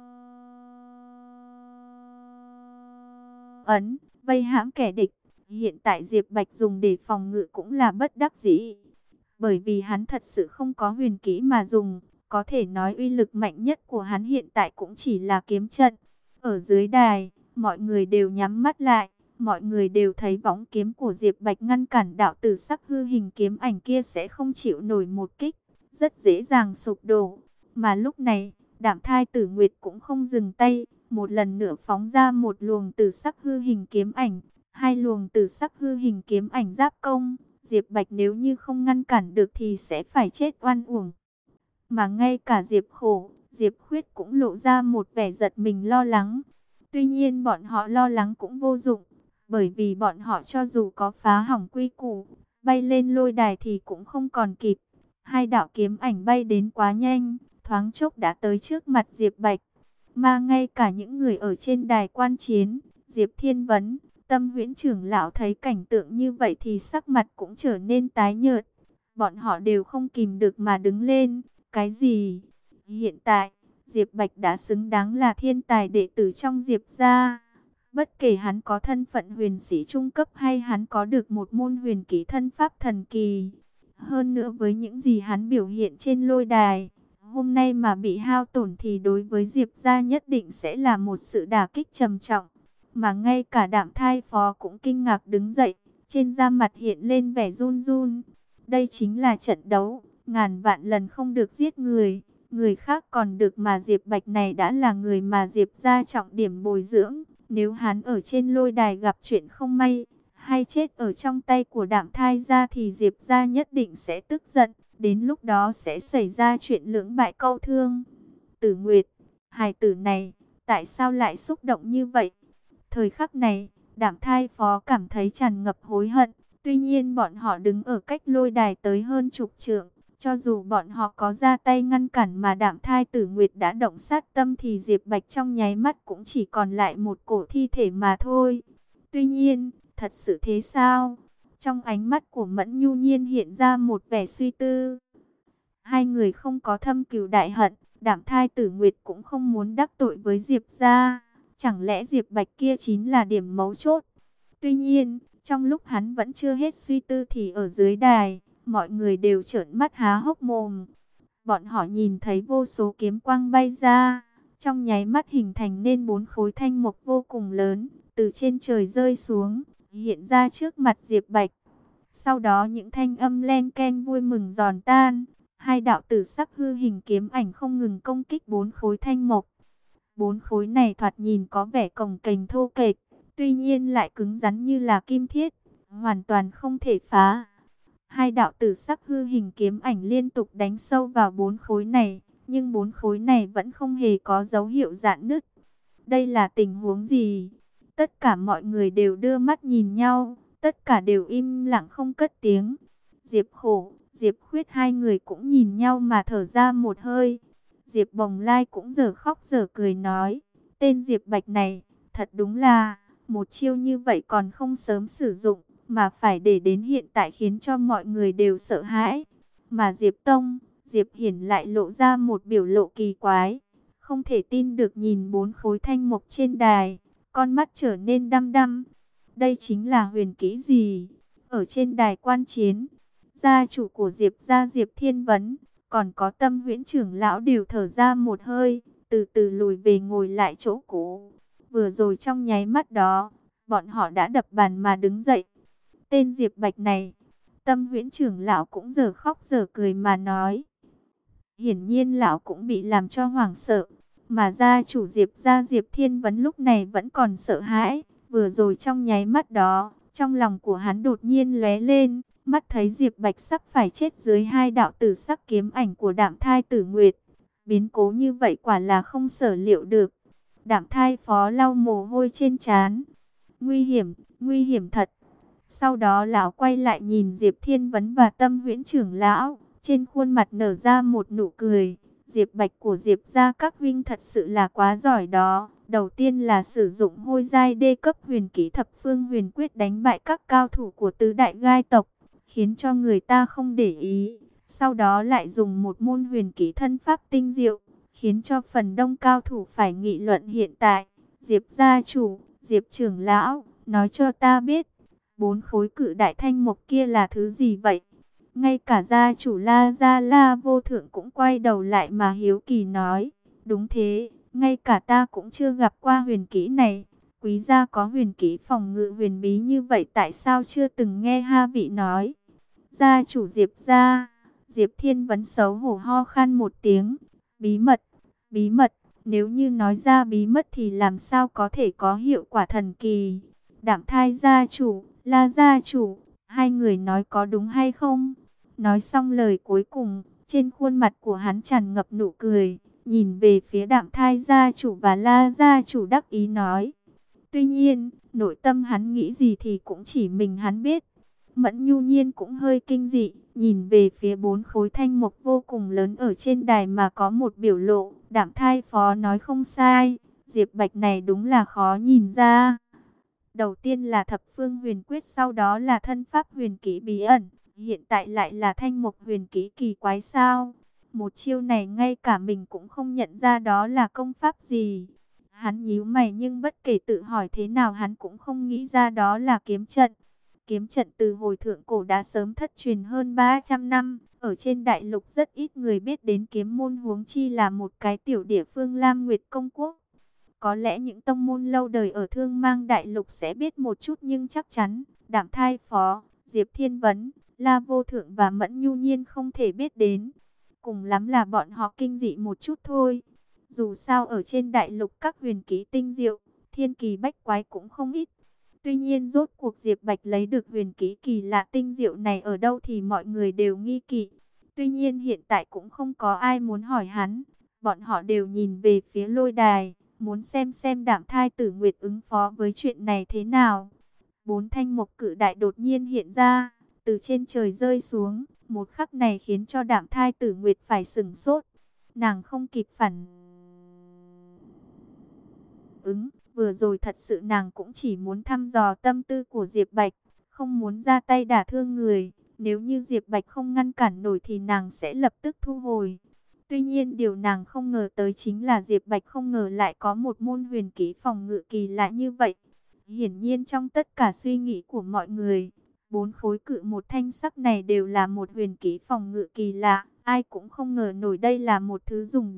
ấn, vây hãm kẻ địch. Hiện tại Diệp Bạch dùng để phòng ngự cũng là bất đắc dĩ. Bởi vì hắn thật sự không có huyền kỹ mà dùng. Có thể nói uy lực mạnh nhất của hắn hiện tại cũng chỉ là kiếm trận. Ở dưới đài, mọi người đều nhắm mắt lại. Mọi người đều thấy võng kiếm của Diệp Bạch ngăn cản đạo tử sắc hư hình kiếm ảnh kia sẽ không chịu nổi một kích. Rất dễ dàng sụp đổ. Mà lúc này, Đạm Thai Tử Nguyệt cũng không dừng tay. Một lần nữa phóng ra một luồng tử sắc hư hình kiếm ảnh. Hai luồng tử sắc hư hình kiếm ảnh giáp công. Diệp Bạch nếu như không ngăn cản được thì sẽ phải chết oan uổng. Mà ngay cả Diệp Khổ, Diệp Khuyết cũng lộ ra một vẻ giật mình lo lắng. Tuy nhiên bọn họ lo lắng cũng vô dụng. Bởi vì bọn họ cho dù có phá hỏng quy củ, bay lên lôi đài thì cũng không còn kịp. Hai đạo kiếm ảnh bay đến quá nhanh, thoáng chốc đã tới trước mặt Diệp Bạch. Mà ngay cả những người ở trên đài quan chiến, Diệp Thiên Vấn, Tâm Huyễn trưởng lão thấy cảnh tượng như vậy thì sắc mặt cũng trở nên tái nhợt. Bọn họ đều không kìm được mà đứng lên. Cái gì? Hiện tại, Diệp Bạch đã xứng đáng là thiên tài đệ tử trong Diệp gia. Bất kể hắn có thân phận huyền sĩ trung cấp hay hắn có được một môn huyền kỹ thân pháp thần kỳ. Hơn nữa với những gì hắn biểu hiện trên lôi đài, hôm nay mà bị hao tổn thì đối với Diệp gia nhất định sẽ là một sự đả kích trầm trọng. Mà ngay cả Đạm Thai Phó cũng kinh ngạc đứng dậy, trên da mặt hiện lên vẻ run run. Đây chính là trận đấu, ngàn vạn lần không được giết người. Người khác còn được mà Diệp Bạch này đã là người mà Diệp gia trọng điểm bồi dưỡng. Nếu hắn ở trên lôi đài gặp chuyện không may, hay chết ở trong tay của Đạm Thai gia thì Diệp gia nhất định sẽ tức giận. Đến lúc đó sẽ xảy ra chuyện lưỡng bại câu thương. Tử Nguyệt, hài tử này, tại sao lại xúc động như vậy? Thời khắc này, Đạm Thai Phó cảm thấy tràn ngập hối hận. Tuy nhiên bọn họ đứng ở cách lôi đài tới hơn chục trượng. Cho dù bọn họ có ra tay ngăn cản mà Đạm Thai Tử Nguyệt đã động sát tâm thì Diệp Bạch trong nháy mắt cũng chỉ còn lại một cổ thi thể mà thôi. Tuy nhiên, thật sự thế sao? Trong ánh mắt của Mẫn Nhu Nhiên hiện ra một vẻ suy tư. Hai người không có thâm cừu đại hận, Đạm Thai Tử Nguyệt cũng không muốn đắc tội với Diệp gia. Chẳng lẽ Diệp Bạch kia chính là điểm mấu chốt? Tuy nhiên, trong lúc hắn vẫn chưa hết suy tư thì ở dưới đài, mọi người đều trợn mắt há hốc mồm. Bọn họ nhìn thấy vô số kiếm quang bay ra, trong nháy mắt hình thành nên 4 khối thanh mộc vô cùng lớn, từ trên trời rơi xuống, hiện ra trước mặt Diệp Bạch. Sau đó những thanh âm len ken vui mừng giòn tan, hai đạo tử sắc hư hình kiếm ảnh không ngừng công kích 4 khối thanh mộc. 4 khối này thoạt nhìn có vẻ cồng kềnh thô kệch, tuy nhiên lại cứng rắn như là kim thiết, hoàn toàn không thể phá. Hai đạo tử sắc hư hình kiếm ảnh liên tục đánh sâu vào 4 khối này, nhưng 4 khối này vẫn không hề có dấu hiệu rạn nứt. Đây là tình huống gì? Tất cả mọi người đều đưa mắt nhìn nhau, tất cả đều im lặng không cất tiếng. Diệp Khổ, Diệp Khuyết hai người cũng nhìn nhau mà thở ra một hơi. Diệp Bồng Lai cũng giờ khóc giờ cười nói, tên Diệp Bạch này, thật đúng là, một chiêu như vậy còn không sớm sử dụng, mà phải để đến hiện tại khiến cho mọi người đều sợ hãi. Mà Diệp Tông, Diệp Hiển lại lộ ra một biểu lộ kỳ quái, không thể tin được nhìn 4 khối thanh mộc trên đài, con mắt trở nên đăm đăm. Đây chính là huyền kỹ gì? Ở trên đài quan chiến, gia chủ của Diệp gia Diệp Thiên Vấn, còn có Tâm Huyễn trưởng lão đều thở ra một hơi, từ từ lùi về ngồi lại chỗ cũ. Vừa rồi trong nháy mắt đó, bọn họ đã đập bàn mà đứng dậy. Tên Diệp Bạch này, Tâm Huyễn trưởng lão cũng giờ khóc giờ cười mà nói. Hiển nhiên lão cũng bị làm cho hoảng sợ, mà gia chủ Diệp gia Diệp Thiên Vấn lúc này vẫn còn sợ hãi. Vừa rồi trong nháy mắt đó, trong lòng của hắn đột nhiên lóe lên, mắt thấy Diệp Bạch sắp phải chết dưới hai đạo tử sắc kiếm ảnh của Đạm Thai Tử Nguyệt. Biến cố như vậy quả là không sở liệu được. Đạm Thai Phó lau mồ hôi trên trán. Nguy hiểm thật. Sau đó lão quay lại nhìn Diệp Thiên Vấn và Tâm Huyễn trưởng lão, trên khuôn mặt nở ra một nụ cười. Diệp Bạch của Diệp gia các huynh thật sự là quá giỏi đó. Đầu tiên là sử dụng hôi giai đê cấp huyền kỹ thập phương huyền quyết đánh bại các cao thủ của tứ đại gai tộc, khiến cho người ta không để ý. Sau đó lại dùng một môn huyền kỹ thân pháp tinh diệu, khiến cho phần đông cao thủ phải nghị luận. Hiện tại, Diệp gia chủ, Diệp trưởng lão, nói cho ta biết, 4 khối cự đại thanh mộc kia là thứ gì vậy? Ngay cả gia chủ La Gia La Vô Thượng cũng quay đầu lại mà hiếu kỳ nói, đúng thế, ngay cả ta cũng chưa gặp qua huyền kỹ này. Quý gia có huyền kỹ phòng ngự huyền bí như vậy tại sao chưa từng nghe ha vị nói? Gia chủ Diệp gia, Diệp Thiên Vấn xấu hổ ho khan một tiếng, bí mật, bí mật, nếu như nói ra bí mật thì làm sao có thể có hiệu quả thần kỳ? Đạm Thai gia chủ, La gia chủ, hai người nói có đúng hay không? Nói xong lời cuối cùng, trên khuôn mặt của hắn tràn ngập nụ cười, nhìn về phía Đạm Thai gia chủ và La gia chủ đắc ý nói. Tuy nhiên, nội tâm hắn nghĩ gì thì cũng chỉ mình hắn biết. Mẫn Nhu Nhiên cũng hơi kinh dị, nhìn về phía 4 khối thanh mộc vô cùng lớn ở trên đài mà có một biểu lộ. Đạm Thai phó nói không sai, Diệp Bạch này đúng là khó nhìn ra. Đầu tiên là thập phương huyền quyết, sau đó là thân pháp huyền kỹ bí ẩn, hiện tại lại là thanh mộc huyền kỹ kỳ quái sao? Một chiêu này ngay cả mình cũng không nhận ra đó là công pháp gì. Hắn nhíu mày nhưng bất kể tự hỏi thế nào hắn cũng không nghĩ ra đó là kiếm trận. Kiếm trận từ hồi thượng cổ đã sớm thất truyền hơn 300 năm. Ở trên đại lục rất ít người biết đến kiếm môn, huống chi là một cái tiểu địa phương Lam Nguyệt Công Quốc. Có lẽ những tông môn lâu đời ở Thương Mang đại lục sẽ biết một chút, nhưng chắc chắn Đạm Thai phó, Diệp Thiên Vấn, La Vô Thượng và Mẫn Nhu Nhiên không thể biết đến. Cùng lắm là bọn họ kinh dị một chút thôi. Dù sao ở trên đại lục các huyền kỹ tinh diệu, thiên kỳ bách quái cũng không ít. Tuy nhiên rốt cuộc Diệp Bạch lấy được huyền kỹ kỳ lạ tinh diệu này ở đâu thì mọi người đều nghi kỵ. Tuy nhiên hiện tại cũng không có ai muốn hỏi hắn. Bọn họ đều nhìn về phía lôi đài, muốn xem Đạm Thai Tử Nguyệt ứng phó với chuyện này thế nào. 4 thanh mộc cự đại đột nhiên hiện ra, từ trên trời rơi xuống. Một khắc này khiến cho Đạm Thai Tử Nguyệt phải sửng sốt. Nàng không kịp phản ứng. Vừa rồi thật sự nàng cũng chỉ muốn thăm dò tâm tư của Diệp Bạch, không muốn ra tay đả thương người. Nếu như Diệp Bạch không ngăn cản nổi thì nàng sẽ lập tức thu hồi. Tuy nhiên điều nàng không ngờ tới chính là Diệp Bạch không ngờ lại có một môn huyền kỹ phòng ngự kỳ lạ như vậy. Hiển nhiên trong tất cả suy nghĩ của mọi người, 4 khối cự một thanh sắc này đều là một huyền kỹ phòng ngự kỳ lạ. Ai cũng không ngờ nổi đây là một thứ dùng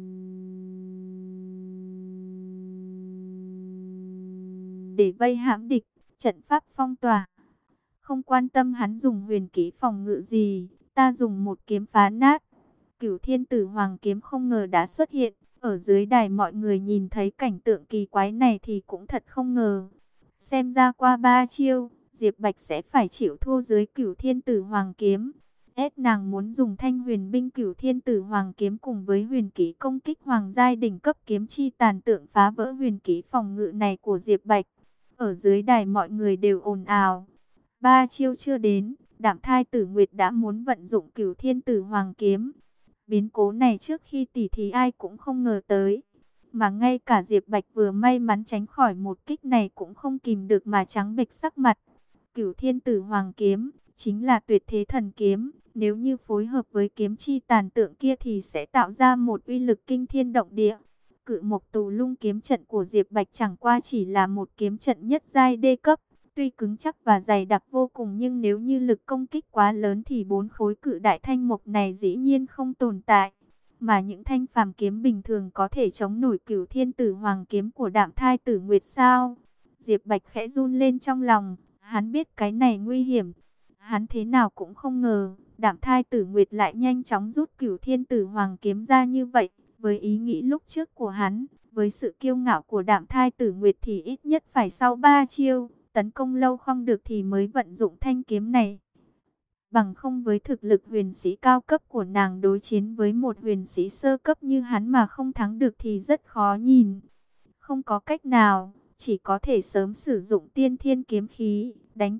để vây hãm địch, trận pháp phong tỏa. Không quan tâm hắn dùng huyền kỹ phòng ngự gì, ta dùng một kiếm phá nát. Cửu Thiên Tử Hoàng kiếm không ngờ đã xuất hiện. Ở dưới đài mọi người nhìn thấy cảnh tượng kỳ quái này thì cũng thật không ngờ. Xem ra qua 3 chiêu, Diệp Bạch sẽ phải chịu thua dưới Cửu Thiên Tử Hoàng kiếm. Nàng muốn dùng thanh huyền binh Cửu Thiên Tử Hoàng kiếm cùng với huyền kỹ công kích hoàng giai đỉnh cấp kiếm chi tàn tượng phá vỡ huyền kỹ phòng ngự này của Diệp Bạch. Ở dưới đài mọi người đều ồn ào. 3 chiêu chưa đến, Đạm Thai Tử Nguyệt đã muốn vận dụng Cửu Thiên Tử Hoàng kiếm. Biến cố này trước khi tỉ thí ai cũng không ngờ tới. Mà ngay cả Diệp Bạch vừa may mắn tránh khỏi một kích này cũng không kìm được mà trắng bệch sắc mặt. Cửu Thiên Tử Hoàng kiếm chính là tuyệt thế thần kiếm. Nếu như phối hợp với kiếm chi tàn tượng kia thì sẽ tạo ra một uy lực kinh thiên động địa. Cự Mộc Tù Lung kiếm trận của Diệp Bạch chẳng qua chỉ là một kiếm trận nhất giai đê cấp. Tuy cứng chắc và dày đặc vô cùng nhưng nếu như lực công kích quá lớn thì 4 khối cự đại thanh mộc này dĩ nhiên không tồn tại. Mà những thanh phàm kiếm bình thường có thể chống nổi Cửu Thiên Tử Hoàng kiếm của Đạm Thai Tử Nguyệt sao? Diệp Bạch khẽ run lên trong lòng, hắn biết cái này nguy hiểm. Hắn thế nào cũng không ngờ, Đạm Thai Tử Nguyệt lại nhanh chóng rút Cửu Thiên Tử Hoàng kiếm ra như vậy. Với ý nghĩ lúc trước của hắn, với sự kiêu ngạo của Đạm Thai Tử Nguyệt thì ít nhất phải sau 3 chiêu. Tấn công lâu không được thì mới vận dụng thanh kiếm này. Bằng không với thực lực huyền sĩ cao cấp của nàng đối chiến với một huyền sĩ sơ cấp như hắn mà không thắng được thì rất khó nhìn. Không có cách nào, chỉ có thể sớm sử dụng tiên thiên kiếm khí, đánh cuộc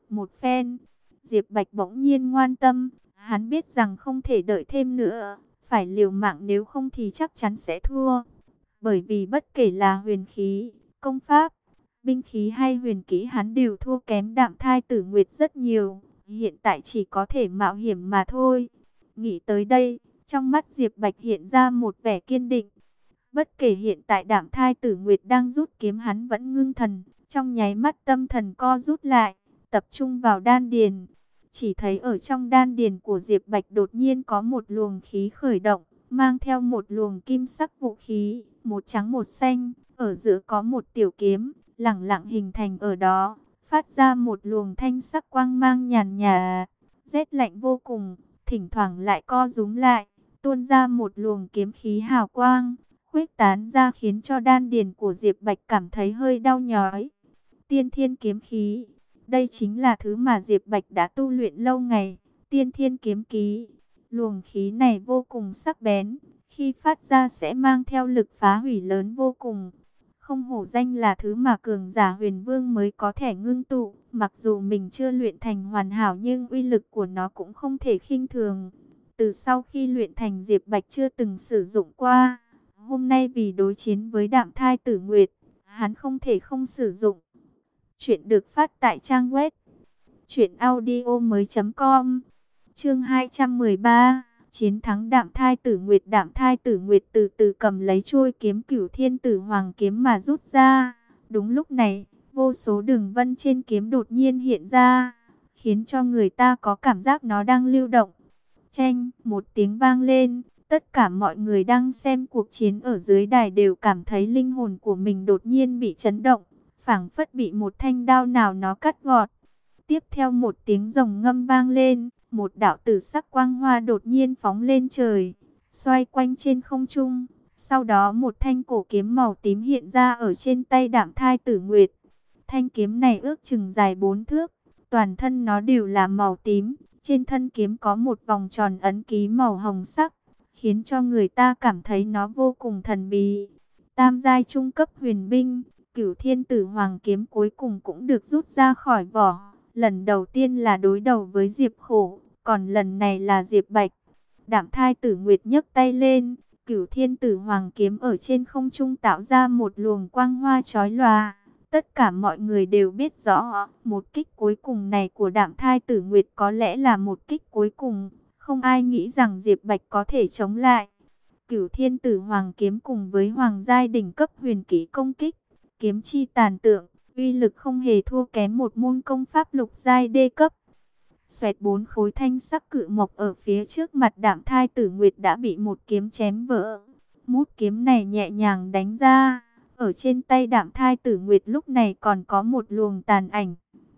một phen. Diệp Bạch bỗng nhiên ngoan tâm, hắn biết rằng không thể đợi thêm nữa, phải liều mạng nếu không thì chắc chắn sẽ thua. Bởi vì bất kể là huyền khí, công pháp, binh khí hay huyền kỹ hắn đều thua kém Đạm Thai Tử Nguyệt rất nhiều. Hiện tại chỉ có thể mạo hiểm mà thôi. Nghĩ tới đây, trong mắt Diệp Bạch hiện ra một vẻ kiên định. Bất kể hiện tại Đạm Thai Tử Nguyệt đang rút kiếm, hắn vẫn ngưng thần, trong nháy mắt tâm thần co rút lại, tập trung vào đan điền. Chỉ thấy ở trong đan điền của Diệp Bạch đột nhiên có một luồng khí khởi động, mang theo một luồng kim sắc vũ khí, một trắng một xanh, ở giữa có một tiểu kiếm, lẳng lặng hình thành ở đó, phát ra một luồng thanh sắc quang mang nhàn nhạt, rét lạnh vô cùng, thỉnh thoảng lại co rúm lại, tuôn ra một luồng kiếm khí hào quang, khuếch tán ra khiến cho đan điền của Diệp Bạch cảm thấy hơi đau nhói. Tiên thiên kiếm khí, đây chính là thứ mà Diệp Bạch đã tu luyện lâu ngày, tiên thiên kiếm khí. Luồng khí này vô cùng sắc bén, khi phát ra sẽ mang theo lực phá hủy lớn vô cùng. Không hổ danh là thứ mà cường giả huyền vương mới có thể ngưng tụ, mặc dù mình chưa luyện thành hoàn hảo nhưng uy lực của nó cũng không thể khinh thường. Từ sau khi luyện thành, Diệp Bạch chưa từng sử dụng qua. Hôm nay vì đối chiến với Đạm Thai Tử Nguyệt, hắn không thể không sử dụng. Chuyện được phát tại trang web truyệnaudiomoi.com. Chương 213, chiến thắng Đạm Thai Tử Nguyệt. Đạm Thai Tử Nguyệt từ từ cầm lấy chuôi kiếm Cửu Thiên Tử Hoàng kiếm mà rút ra. Đúng lúc này, vô số đường vân trên kiếm đột nhiên hiện ra, khiến cho người ta có cảm giác nó đang lưu động. Chanh, một tiếng vang lên, tất cả mọi người đang xem cuộc chiến ở dưới đài đều cảm thấy linh hồn của mình đột nhiên bị chấn động, phảng phất bị một thanh đao nào nó cắt gọt. Tiếp theo một tiếng rồng ngâm vang lên, một đạo tử sắc quang hoa đột nhiên phóng lên trời, xoay quanh trên không trung. Sau đó một thanh cổ kiếm màu tím hiện ra ở trên tay Đạm Thai Tử Nguyệt. Thanh kiếm này ước chừng dài 4 thước, toàn thân nó đều là màu tím. Trên thân kiếm có một vòng tròn ấn ký màu hồng sắc, khiến cho người ta cảm thấy nó vô cùng thần bí. Tam giai trung cấp huyền binh, Cửu Thiên Tử Hoàng kiếm cuối cùng cũng được rút ra khỏi vỏ. Lần đầu tiên là đối đầu với Diệp Khổ, còn lần này là Diệp Bạch. Đạm Thai Tử Nguyệt nhấc tay lên, Cửu Thiên Tử Hoàng kiếm ở trên không trung tạo ra một luồng quang hoa chói lòa. Tất cả mọi người đều biết rõ, một kích cuối cùng này của Đạm Thai Tử Nguyệt có lẽ là một kích cuối cùng. Không ai nghĩ rằng Diệp Bạch có thể chống lại. Cửu Thiên Tử Hoàng kiếm cùng với Hoàng giai đỉnh cấp huyền kỹ công kích, kiếm chi tàn tượng, uy lực không hề thua kém một môn công pháp lục giai đê cấp. Xoẹt, 4 khối thanh sắc cự mộc ở phía trước mặt Đạm Thai Tử Nguyệt đã bị một kiếm chém vỡ. Mút kiếm này nhẹ nhàng đánh ra, ở trên tay Đạm Thai Tử Nguyệt lúc này còn có một luồng tàn ảnh.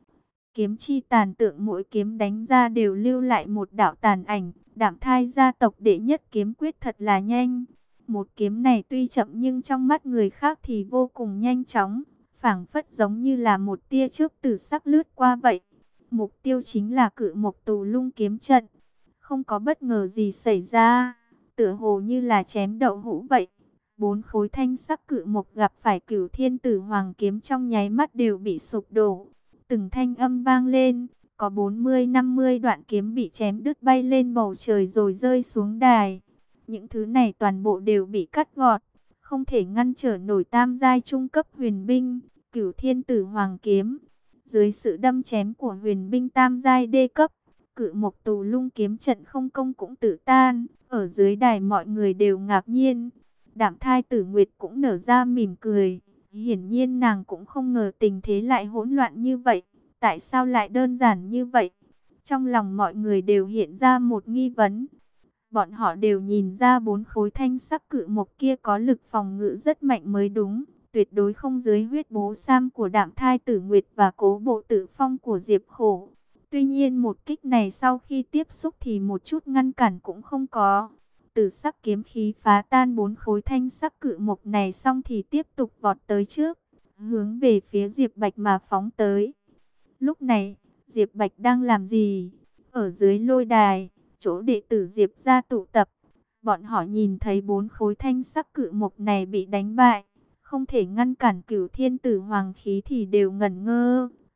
Kiếm chi tàn tượng, mỗi kiếm đánh ra đều lưu lại một đạo tàn ảnh. Đạm Thai gia tộc đệ nhất kiếm quyết thật là nhanh. Một kiếm này tuy chậm nhưng trong mắt người khác thì vô cùng nhanh chóng, phảng phất giống như là một tia chớp tử sắc lướt qua vậy. Mục tiêu chính là Cự Mộc Tù Lung kiếm trận. Không có bất ngờ gì xảy ra, tựa hồ như là chém đậu hũ vậy. 4 khối thanh sắc cự mộc gặp phải Cửu Thiên Tử Hoàng kiếm trong nháy mắt đều bị sụp đổ. Từng thanh âm vang lên, có 40-50 đoạn kiếm bị chém đứt bay lên bầu trời rồi rơi xuống đài. Những thứ này toàn bộ đều bị cắt gọt, không thể ngăn trở nổi tam giai trung cấp huyền binh, Cửu Thiên Tử Hoàng kiếm. Dưới sự đâm chém của huyền binh tam giai đê cấp, Cự Mộc Tù Lung kiếm trận không công cũng tự tan. Ở dưới đài mọi người đều ngạc nhiên. Đạm Thai Tử Nguyệt cũng nở ra mỉm cười. Hiển nhiên nàng cũng không ngờ tình thế lại hỗn loạn như vậy. Tại sao lại đơn giản như vậy? Trong lòng mọi người đều hiện ra một nghi vấn. Bọn họ đều nhìn ra 4 khối thanh sắc cự mộc kia có lực phòng ngự rất mạnh mới đúng. Tuyệt đối không dưới huyết bố sam của Đạm Thai Tử Nguyệt và Cố Bộ Tự Phong của Diệp Khổ. Tuy nhiên một kích này sau khi tiếp xúc thì một chút ngăn cản cũng không có. Tử sắc kiếm khí phá tan 4 khối thanh sắc cự mộc này xong thì tiếp tục vọt tới trước, hướng về phía Diệp Bạch mà phóng tới. Lúc này, Diệp Bạch đang làm gì? Ở dưới lôi đài, chỗ đệ tử Diệp gia tụ tập, bọn họ nhìn thấy 4 khối thanh sắc cự mộc này bị đánh bại, không thể ngăn cản Cửu Thiên Tử Hoàng khí thì đều ngẩn ngơ,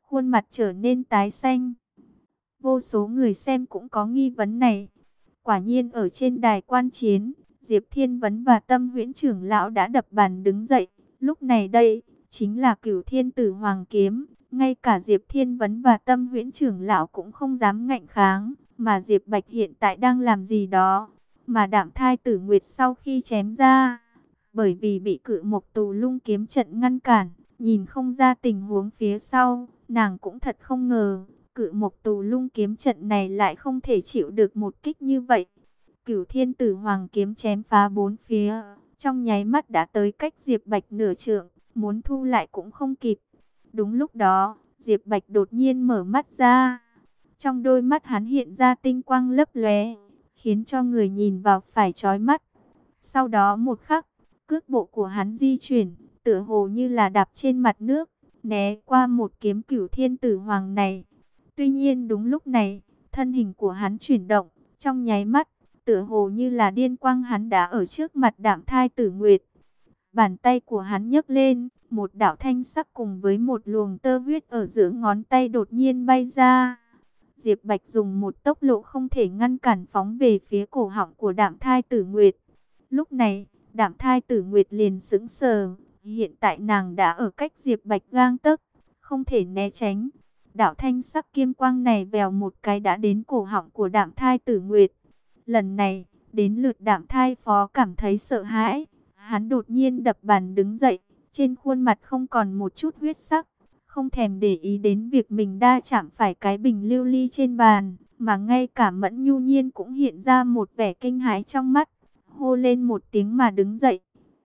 khuôn mặt trở nên tái xanh. Vô số người xem cũng có nghi vấn này. Quả nhiên ở trên đài quan chiến, Diệp Thiên Vấn và Tâm Huyễn trưởng lão đã đập bàn đứng dậy. Lúc này đây, chính là Cửu Thiên Tử Hoàng Kiếm. Ngay cả Diệp Thiên Vấn và Tâm Huyễn trưởng lão cũng không dám ngạnh kháng. Mà Diệp Bạch hiện tại đang làm gì đó. Mà Đạm Thai Tử Nguyệt sau khi chém ra, bởi vì bị Cự Mộc Tù Lung kiếm trận ngăn cản, nhìn không ra tình huống phía sau, nàng cũng thật không ngờ. Cự Mộc Tù Lung kiếm trận này lại không thể chịu được một kích như vậy. Cửu Thiên Tử Hoàng kiếm chém phá bốn phía, trong nháy mắt đã tới cách Diệp Bạch nửa trượng, muốn thu lại cũng không kịp. Đúng lúc đó, Diệp Bạch đột nhiên mở mắt ra. Trong đôi mắt hắn hiện ra tinh quang lấp lóe, khiến cho người nhìn vào phải chói mắt. Sau đó một khắc, cước bộ của hắn di chuyển, tựa hồ như là đạp trên mặt nước, né qua một kiếm Cửu Thiên Tử Hoàng này. Tuy nhiên đúng lúc này, thân hình của hắn chuyển động, trong nháy mắt, tựa hồ như là điên quang hắn đã ở trước mặt Đạm Thai Tử Nguyệt. Bàn tay của hắn nhấc lên, một đạo thanh sắc cùng với một luồng tơ huyết ở giữa ngón tay đột nhiên bay ra. Diệp Bạch dùng một tốc độ không thể ngăn cản phóng về phía cổ họng của Đạm Thai Tử Nguyệt. Lúc này, Đạm Thai Tử Nguyệt liền sững sờ, hiện tại nàng đã ở cách Diệp Bạch gang tấc, không thể né tránh. Đạo thanh sắc kim quang này vèo một cái đã đến cổ họng của Đạm Thai Tử Nguyệt. Lần này, đến lượt Đạm Thai Phó cảm thấy sợ hãi. Hắn đột nhiên đập bàn đứng dậy, trên khuôn mặt không còn một chút huyết sắc. Không thèm để ý đến việc mình đa chạm phải cái bình lưu ly trên bàn. Mà ngay cả Mẫn Nhu Nhiên cũng hiện ra một vẻ kinh hãi trong mắt. Hô lên một tiếng mà đứng dậy.